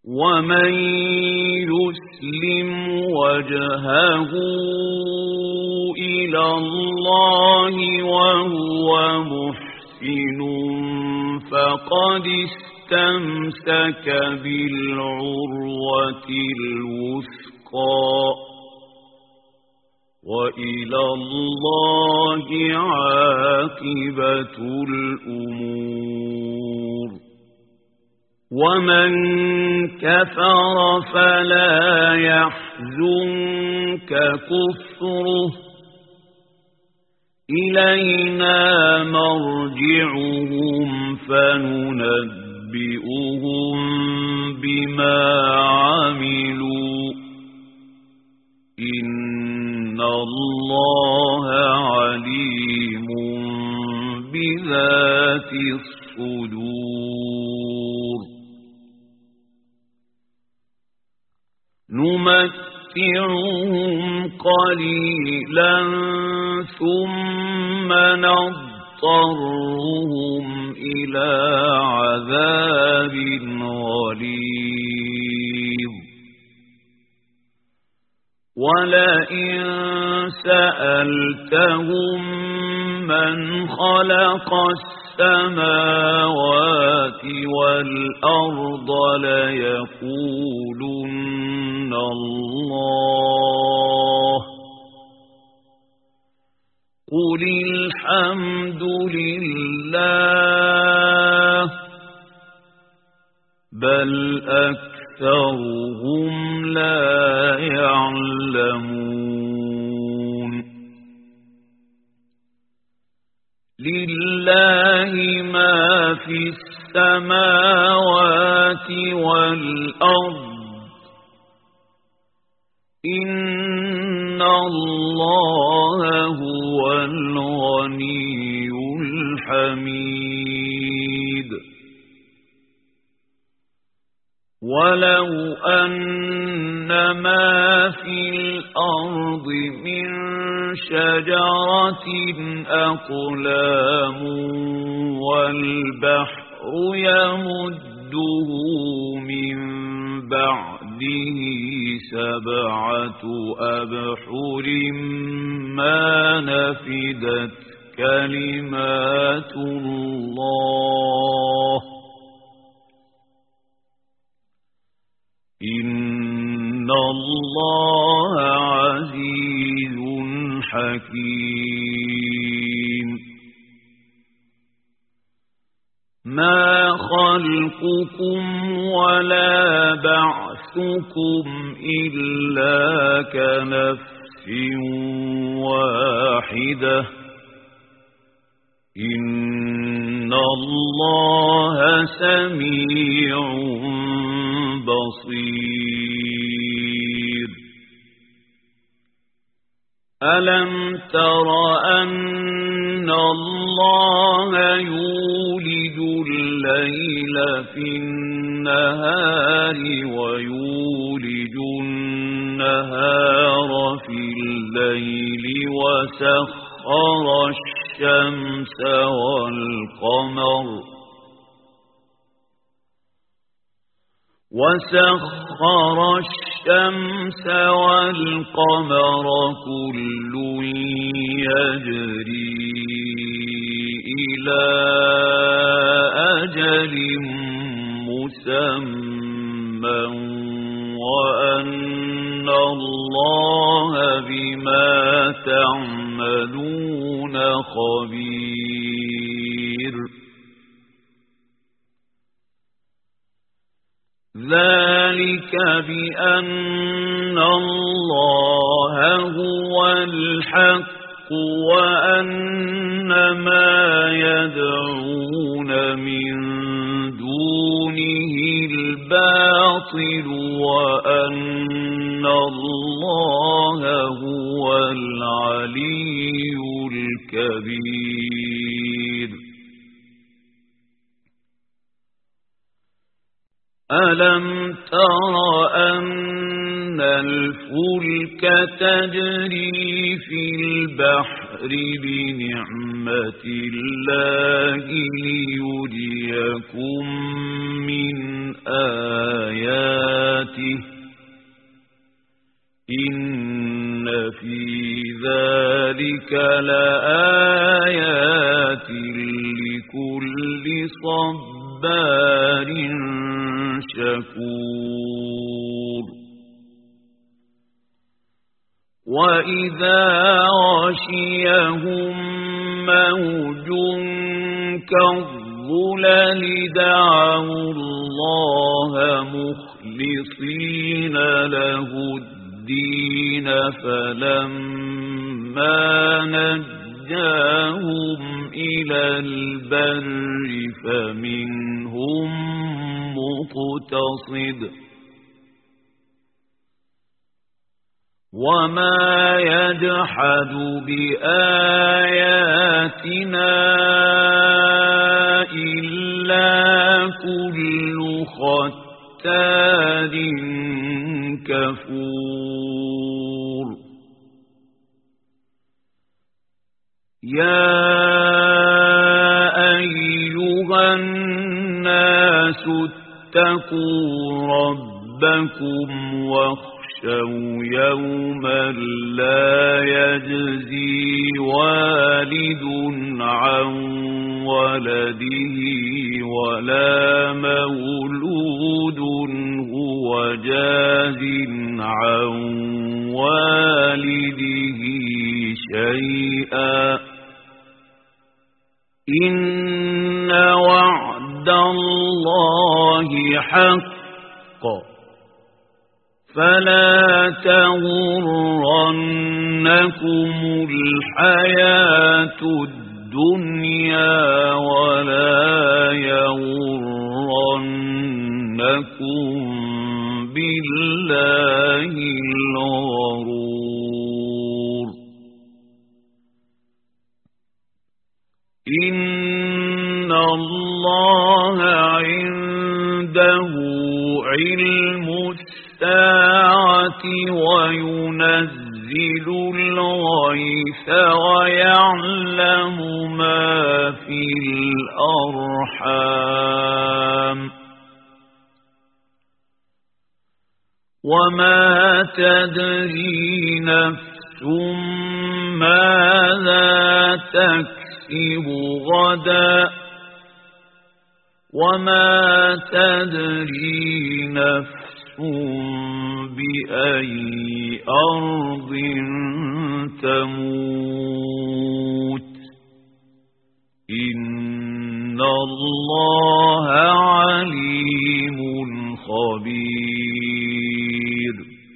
ومن يسلم وجهه إلى الله وهو محسن فقد استمسك بالعروة الوثقى وإلى الله عاقبة الأمور. ومن كفر فلا يحزنك كفره إلينا مرجعهم فننبئهم بما عملوا إن الله عليم بذات الصدور. نمتعهم قليلا ثم نضطرهم إلى عذاب غليظ. ولئن سألتهم من خلق السماوات والأرض ليقولن الله قل الحمد لله بل أكثرهم لا يعلمون. لله ما في السماوات والأرض إن الله هو الغني الحميد. ولو أن ما في الأرض من شجرة أقلام والبحر يمده من بعده 7 أبحر ما نفدت كلمات الله إن الله عزيز حكيم. ما خلقكم ولا بعثكم إلا كنفس واحدة إن الله سميع بصير. ألم تر أن الله يولج الليل في النهار ويولج النهار في الليل وسخر الشمس والقمر كل يجري إلى أجل مسمى وأن الله بما تعملون خبير. ذلك بأن الله هو الحق وأن ما يدعون من دونه الباطل وأن الله هو العلي الكبير. ألم تر أن الفلك تجري في البحر البحر بنعمة الله ليريكم من آياته إن في ذلك لآيات لكل صبار شكور وإذا غشيهم موج كالظلل دعوا الله مخلصين له الدين فلما نجاهم إلى البر فمنهم مقتصد وما يجحد بآياتنا إلا كل ختار كفور يا أيها الناس اتقوا ربكم واخشوا يوما لا يجزي والد عن ولده ولا مولود هو جاز عن والده شيئا إن وعد الله حق فلا تغرنكم الحياة الدنيا ولا يغرنكم بالله الغرور إن الله عنده علم الساعة وينزل الغيث ويعلم ما في الأرحام وما تدري نفس ماذا تكسب غدا وما تدري نفس بأي أرض تموت إن الله عليم خبير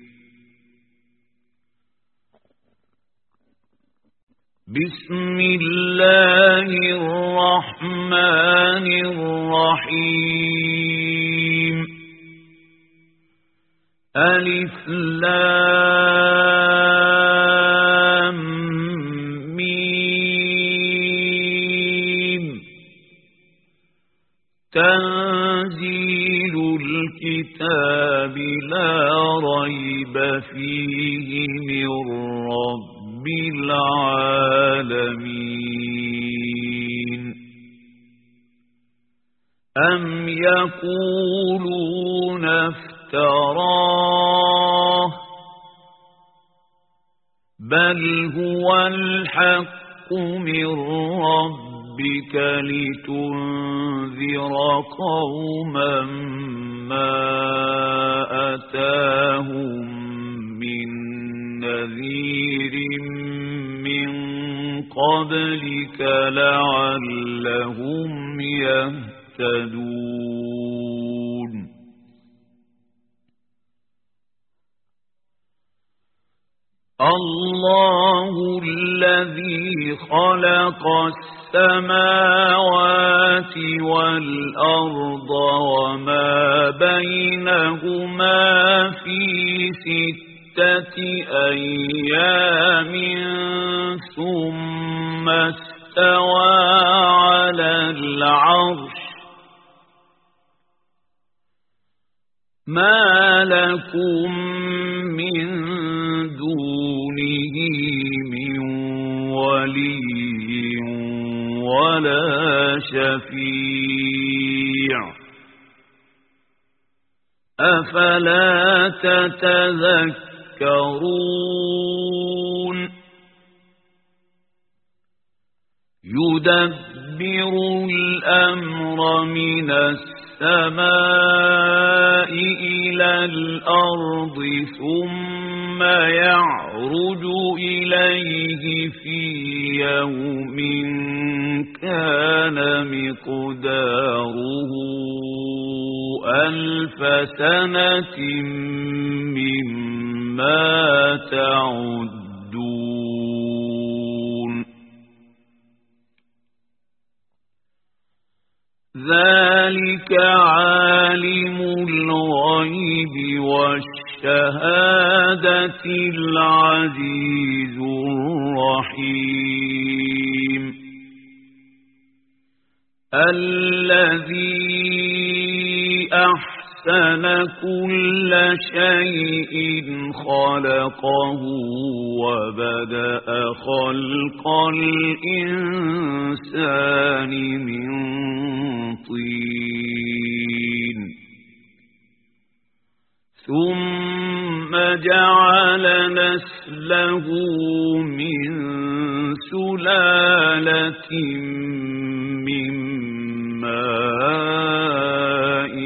بسم الله الرحمن الرحيم ألف لام ميم تنزيل الكتاب لا ريب فيه من رب العالمين أم يقولون افتراه بل هو الحق من ربك لتنذر قوما ما أتاهم من نذير من قبلك لعلهم يهتدون الله الذي خلق السماوات والأرض وما بينهما في 6 أيام ثم استوى على العرش ما لكم من دونه من ولي ولا شفيع أفلا تتذكرون يدبر الأمر من السماء إلى الأرض ثم يعرج إليه في يوم كان مقداره 1000 سنة مما تعدون ذلك عالم الغيب والشهادة العزيز الرحيم الذي أحسن كل شيء خلقه وبدأ خلق الإنسان من طين ثم جعل نسله من سلالة من ماء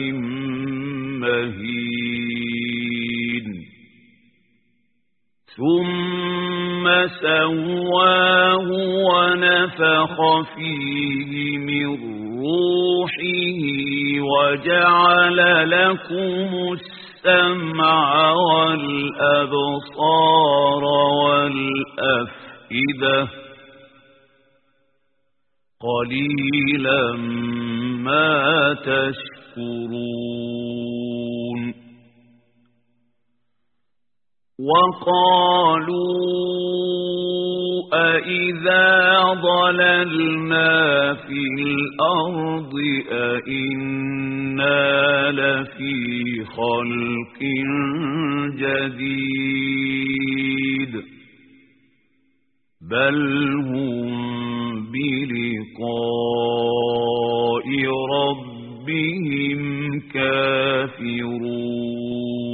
مهين ثم سواه ونفخ فيه من روحه وجعل لكم السمع والأبصار والأفئدة قليلا ما تشكرون وقالوا أإذا ضللنا في الأرض أإنا لفي خلق جديد بل هم بلقاء ربهم كافرون